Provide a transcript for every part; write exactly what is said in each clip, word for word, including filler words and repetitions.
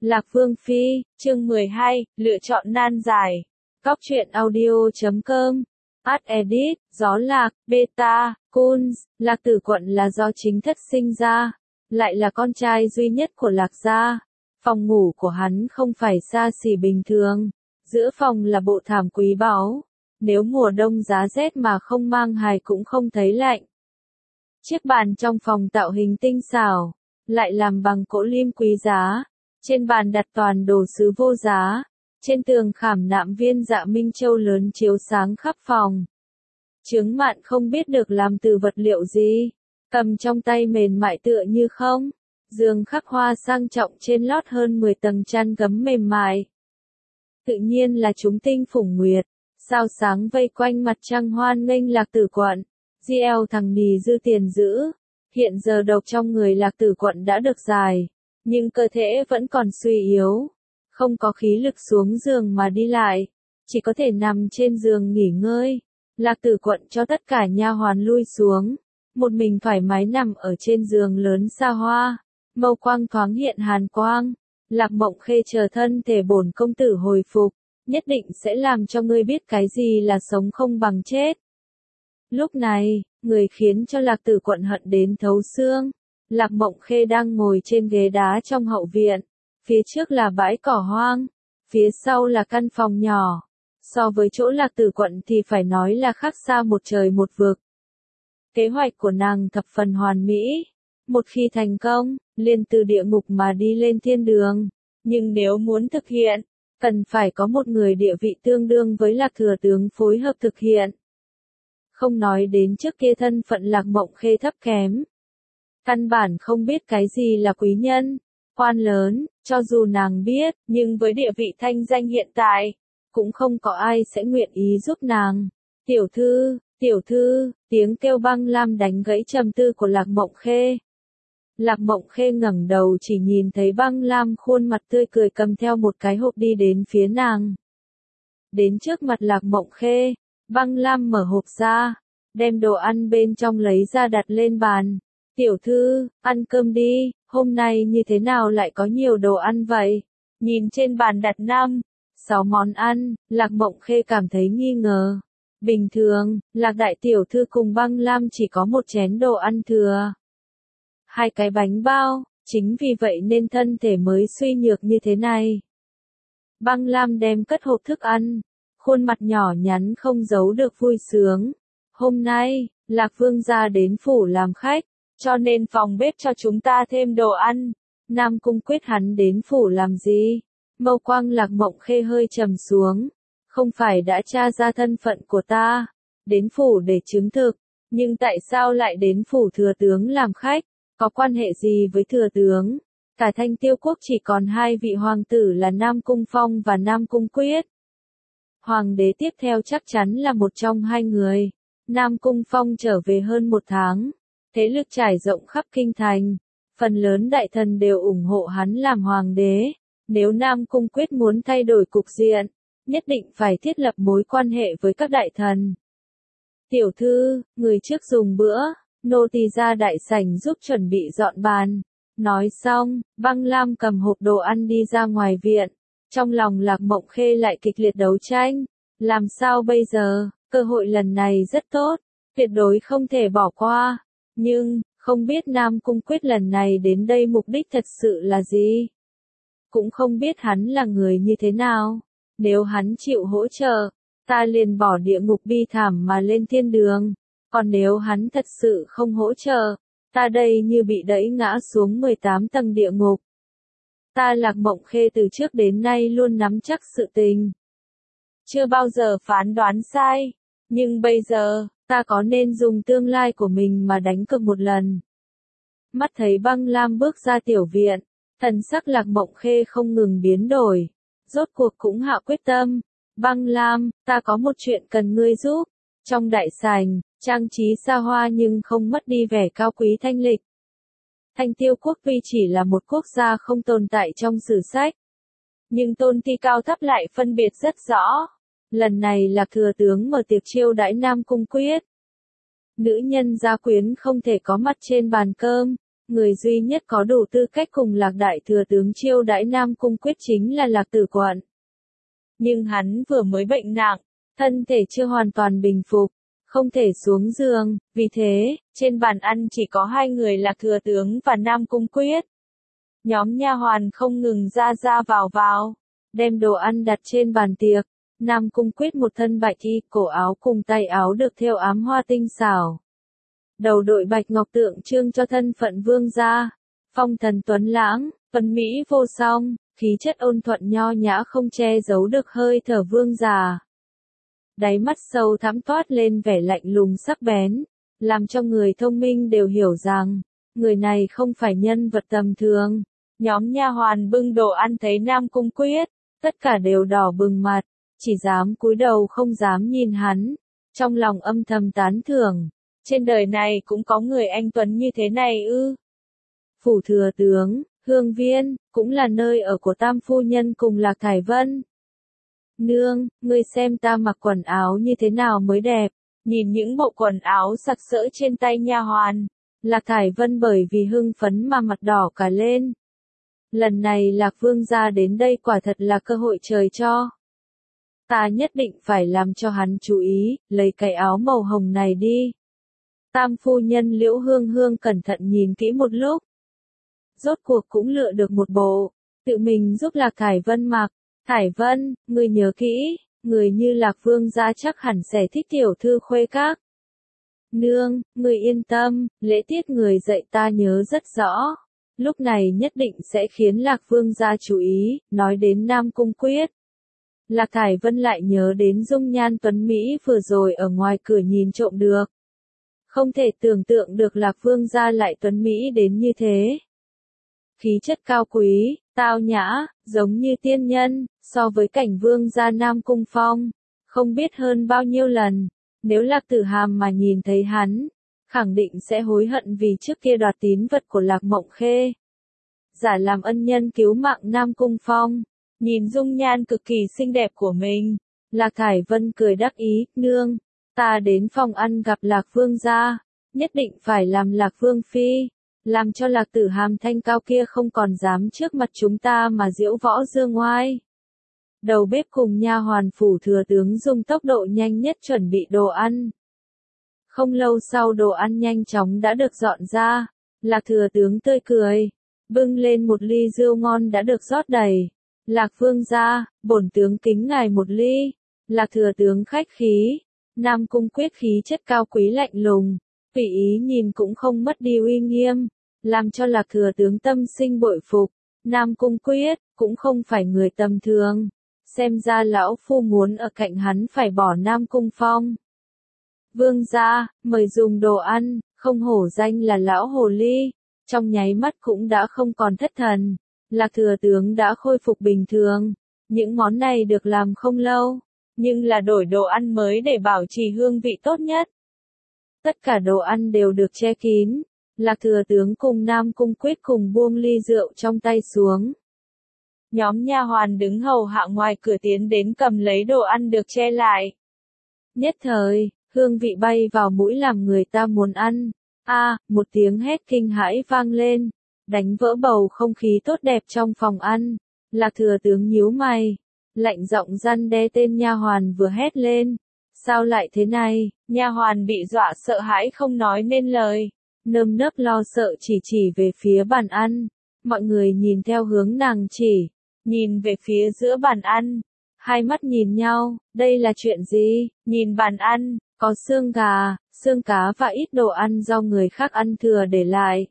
Lạc Vương Phi, chương mười hai, lựa chọn nan giải. Góc truyện audio chấm com. Ad edit, gió lạc, beta, Kunz, Lạc Tử Quận là do chính thất sinh ra, lại là con trai duy nhất của Lạc gia. Phòng ngủ của hắn không phải xa xỉ bình thường, giữa phòng là bộ thảm quý báu, nếu mùa đông giá rét mà không mang hài cũng không thấy lạnh. Chiếc bàn trong phòng tạo hình tinh xảo, lại làm bằng gỗ lim quý giá. Trên bàn đặt toàn đồ sứ vô giá, trên tường khảm nạm viên dạ minh châu lớn chiếu sáng khắp phòng. Chướng mạn không biết được làm từ vật liệu gì, cầm trong tay mềm mại tựa như không. Giường khắc hoa sang trọng trên lót hơn mười tầng chăn gấm mềm mại. Tự nhiên là chúng tinh phủng nguyệt, sao sáng vây quanh mặt trăng hoan nghênh Lạc Tử Quận. giê lờ thằng nì dư tiền giữ, hiện giờ độc trong người Lạc Tử Quận đã được giải. Nhưng cơ thể vẫn còn suy yếu, không có khí lực xuống giường mà đi lại, chỉ có thể nằm trên giường nghỉ ngơi. Lạc Tử Quận cho tất cả nha hoàn lui xuống, một mình thoải mái nằm ở trên giường lớn xa hoa, mâu quang thoáng hiện hàn quang. Lạc Mộng Khê chờ thân thể bổn công tử hồi phục, nhất định sẽ làm cho ngươi biết cái gì là sống không bằng chết. Lúc này, người khiến cho Lạc Tử Quận hận đến thấu xương. Lạc Mộng Khê đang ngồi trên ghế đá trong hậu viện, phía trước là bãi cỏ hoang, phía sau là căn phòng nhỏ. So với chỗ Lạc Tử Quận thì phải nói là khác xa một trời một vực. Kế hoạch của nàng thập phần hoàn mỹ, một khi thành công, liền từ địa ngục mà đi lên thiên đường. Nhưng nếu muốn thực hiện, cần phải có một người địa vị tương đương với Lạc Thừa Tướng phối hợp thực hiện. Không nói đến trước kia thân phận Lạc Mộng Khê thấp kém. Căn bản không biết cái gì là quý nhân, quan lớn, cho dù nàng biết, nhưng với địa vị thanh danh hiện tại, cũng không có ai sẽ nguyện ý giúp nàng. Tiểu thư, tiểu thư, tiếng kêu Băng Lam đánh gãy trầm tư của Lạc Mộng Khê. Lạc Mộng Khê ngẩng đầu chỉ nhìn thấy Băng Lam khuôn mặt tươi cười cầm theo một cái hộp đi đến phía nàng. Đến trước mặt Lạc Mộng Khê, Băng Lam mở hộp ra, đem đồ ăn bên trong lấy ra đặt lên bàn. Tiểu thư, ăn cơm đi, hôm nay như thế nào lại có nhiều đồ ăn vậy? Nhìn trên bàn đặt năm, sáu món ăn, Lạc Mộng Khê cảm thấy nghi ngờ. Bình thường, Lạc đại tiểu thư cùng Băng Lam chỉ có một chén đồ ăn thừa. Hai cái bánh bao, chính vì vậy nên thân thể mới suy nhược như thế này. Băng Lam đem cất hộp thức ăn, khuôn mặt nhỏ nhắn không giấu được vui sướng. Hôm nay, Lạc Vương gia đến phủ làm khách, cho nên phòng bếp cho chúng ta thêm đồ ăn. Nam Cung Quyết hắn đến phủ làm gì? Mâu quang Lạc Mộng Khê hơi trầm xuống. Không phải đã tra ra thân phận của ta, đến phủ để chứng thực, nhưng tại sao lại đến phủ thừa tướng làm khách? Có quan hệ gì với thừa tướng? Cả Thanh Tiêu quốc chỉ còn hai vị hoàng tử là Nam Cung Phong và Nam Cung Quyết. Hoàng đế tiếp theo chắc chắn là một trong hai người. Nam Cung Phong trở về hơn một tháng. Thế lực trải rộng khắp kinh thành, phần lớn đại thần đều ủng hộ hắn làm hoàng đế. Nếu Nam Cung Quyết muốn thay đổi cục diện, nhất định phải thiết lập mối quan hệ với các đại thần. Tiểu thư, người trước dùng bữa, nô tỳ ra đại sảnh giúp chuẩn bị dọn bàn. Nói xong, Băng Lam cầm hộp đồ ăn đi ra ngoài viện. Trong lòng Lạc Mộng Khê lại kịch liệt đấu tranh. Làm sao bây giờ, cơ hội lần này rất tốt, tuyệt đối không thể bỏ qua. Nhưng, không biết Nam Cung Quyết lần này đến đây mục đích thật sự là gì? Cũng không biết hắn là người như thế nào. Nếu hắn chịu hỗ trợ, ta liền bỏ địa ngục bi thảm mà lên thiên đường. Còn nếu hắn thật sự không hỗ trợ, ta đây như bị đẩy ngã xuống mười tám tầng địa ngục. Ta Lạc Mộng Khê từ trước đến nay luôn nắm chắc sự tình. Chưa bao giờ phán đoán sai. Nhưng bây giờ, ta có nên dùng tương lai của mình mà đánh cược một lần. Mắt thấy Băng Lam bước ra tiểu viện, thần sắc Lạc Mộng Khê không ngừng biến đổi. Rốt cuộc cũng hạ quyết tâm. Băng Lam, ta có một chuyện cần ngươi giúp. Trong đại sảnh, trang trí xa hoa nhưng không mất đi vẻ cao quý thanh lịch. Thanh Tiêu quốc tuy chỉ là một quốc gia không tồn tại trong sử sách, nhưng tôn ti cao thấp lại phân biệt rất rõ. Lần này Lạc Thừa Tướng mở tiệc chiêu đãi Nam Cung Quyết. Nữ nhân gia quyến không thể có mặt trên bàn cơm, người duy nhất có đủ tư cách cùng Lạc đại thừa tướng chiêu đãi Nam Cung Quyết chính là Lạc Tử Quận. Nhưng hắn vừa mới bệnh nặng, thân thể chưa hoàn toàn bình phục, không thể xuống giường, vì thế, trên bàn ăn chỉ có hai người Lạc thừa tướng và Nam Cung Quyết. Nhóm nha hoàn không ngừng ra ra vào vào, đem đồ ăn đặt trên bàn tiệc. Nam Cung Quyết một thân bạch y, cổ áo cùng tay áo được thêu ám hoa tinh xảo. Đầu đội bạch ngọc tượng trưng cho thân phận vương gia, phong thần tuấn lãng, tuấn mỹ vô song, khí chất ôn thuận nho nhã không che giấu được hơi thở vương già. Đáy mắt sâu thẳm toát lên vẻ lạnh lùng sắc bén, làm cho người thông minh đều hiểu rằng, người này không phải nhân vật tầm thường. Nhóm nha hoàn bưng đồ ăn thấy Nam Cung Quyết, tất cả đều đỏ bừng mặt, chỉ dám cúi đầu không dám nhìn hắn, trong lòng âm thầm tán thưởng, trên đời này cũng có người anh tuấn như thế này ư. Phủ thừa tướng, Hương Viên, cũng là nơi ở của Tam phu nhân cùng Lạc Thải Vân. Nương, ngươi xem ta mặc quần áo như thế nào mới đẹp, nhìn những bộ quần áo sặc sỡ trên tay nha hoàn. Lạc Thải Vân bởi vì hưng phấn mà mặt đỏ cả lên. Lần này Lạc Vương gia đến đây quả thật là cơ hội trời cho. Ta nhất định phải làm cho hắn chú ý, lấy cái áo màu hồng này đi. Tam phu nhân Liễu Hương Hương cẩn thận nhìn kỹ một lúc. Rốt cuộc cũng lựa được một bộ, tự mình giúp Lạc Thải Vân mặc. Thải Vân, ngươi nhớ kỹ, người như Lạc Vương gia chắc hẳn sẽ thích tiểu thư khuê các. Nương, ngươi yên tâm, lễ tiết người dạy ta nhớ rất rõ. Lúc này nhất định sẽ khiến Lạc Vương gia chú ý, nói đến Nam Cung Quyết. Lạc Thải Vân lại nhớ đến dung nhan tuấn Mỹ vừa rồi ở ngoài cửa nhìn trộm được. Không thể tưởng tượng được Lạc Vương gia lại tuấn Mỹ đến như thế. Khí chất cao quý, tao nhã, giống như tiên nhân, so với cảnh Vương gia Nam Cung Phong, không biết hơn bao nhiêu lần. Nếu Lạc Tử Hàm mà nhìn thấy hắn, khẳng định sẽ hối hận vì trước kia đoạt tín vật của Lạc Mộng Khê. Giả làm ân nhân cứu mạng Nam Cung Phong, nhìn dung nhan cực kỳ xinh đẹp của mình, Lạc Thải Vân cười đắc ý, nương, ta đến phòng ăn gặp Lạc Vương gia, nhất định phải làm Lạc Vương phi, làm cho Lạc Tử Hàm thanh cao kia không còn dám trước mặt chúng ta mà diễu võ dương oai. Đầu bếp cùng nha hoàn phủ thừa tướng dùng tốc độ nhanh nhất chuẩn bị đồ ăn. Không lâu sau đồ ăn nhanh chóng đã được dọn ra, Lạc thừa tướng tươi cười, bưng lên một ly rượu ngon đã được rót đầy. Lạc Vương gia, bổn tướng kính ngài một ly. Lạc thừa tướng khách khí, Nam Cung Quyết khí chất cao quý lạnh lùng, tùy ý nhìn cũng không mất đi uy nghiêm, làm cho Lạc thừa tướng tâm sinh bội phục. Nam Cung Quyết cũng không phải người tầm thường, xem ra lão phu muốn ở cạnh hắn phải bỏ Nam Cung Phong. Vương gia, mời dùng đồ ăn, không hổ danh là lão hồ ly, trong nháy mắt cũng đã không còn thất thần. Lạc thừa tướng đã khôi phục bình thường, những món này được làm không lâu, nhưng là đổi đồ ăn mới để bảo trì hương vị tốt nhất. Tất cả đồ ăn đều được che kín, Lạc thừa tướng cùng Nam Cung Quyết cùng buông ly rượu trong tay xuống. Nhóm nha hoàn đứng hầu hạ ngoài cửa tiến đến cầm lấy đồ ăn được che lại. Nhất thời, hương vị bay vào mũi làm người ta muốn ăn. A, à, một tiếng hét kinh hãi vang lên, đánh vỡ bầu không khí tốt đẹp trong phòng ăn. Lạc thừa tướng nhíu mày, lạnh giọng răn đe tên nha hoàn vừa hét lên. Sao lại thế này? Nha hoàn bị dọa sợ hãi không nói nên lời, nơm nớp lo sợ chỉ chỉ về phía bàn ăn. Mọi người nhìn theo hướng nàng chỉ, nhìn về phía giữa bàn ăn, hai mắt nhìn nhau, đây là chuyện gì? Nhìn bàn ăn, có xương gà, xương cá và ít đồ ăn do người khác ăn thừa để lại.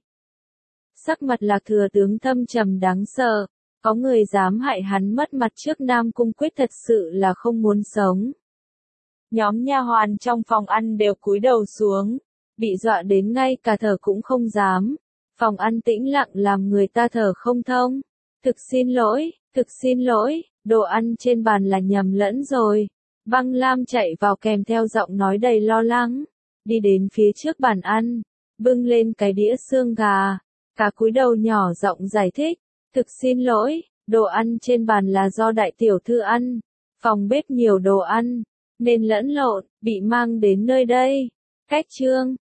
Sắc mặt Lạc thừa tướng thâm trầm đáng sợ, có người dám hại hắn mất mặt trước Nam Cung Quyết thật sự là không muốn sống. Nhóm nha hoàn trong phòng ăn đều cúi đầu xuống, bị dọa đến ngay cả thở cũng không dám. Phòng ăn tĩnh lặng làm người ta thở không thông. Thực xin lỗi, thực xin lỗi, đồ ăn trên bàn là nhầm lẫn rồi. Băng Lam chạy vào kèm theo giọng nói đầy lo lắng, đi đến phía trước bàn ăn, bưng lên cái đĩa xương gà, cả cúi đầu nhỏ giọng giải thích, thực xin lỗi, đồ ăn trên bàn là do đại tiểu thư ăn, phòng bếp nhiều đồ ăn, nên lẫn lộn, bị mang đến nơi đây. Cách chương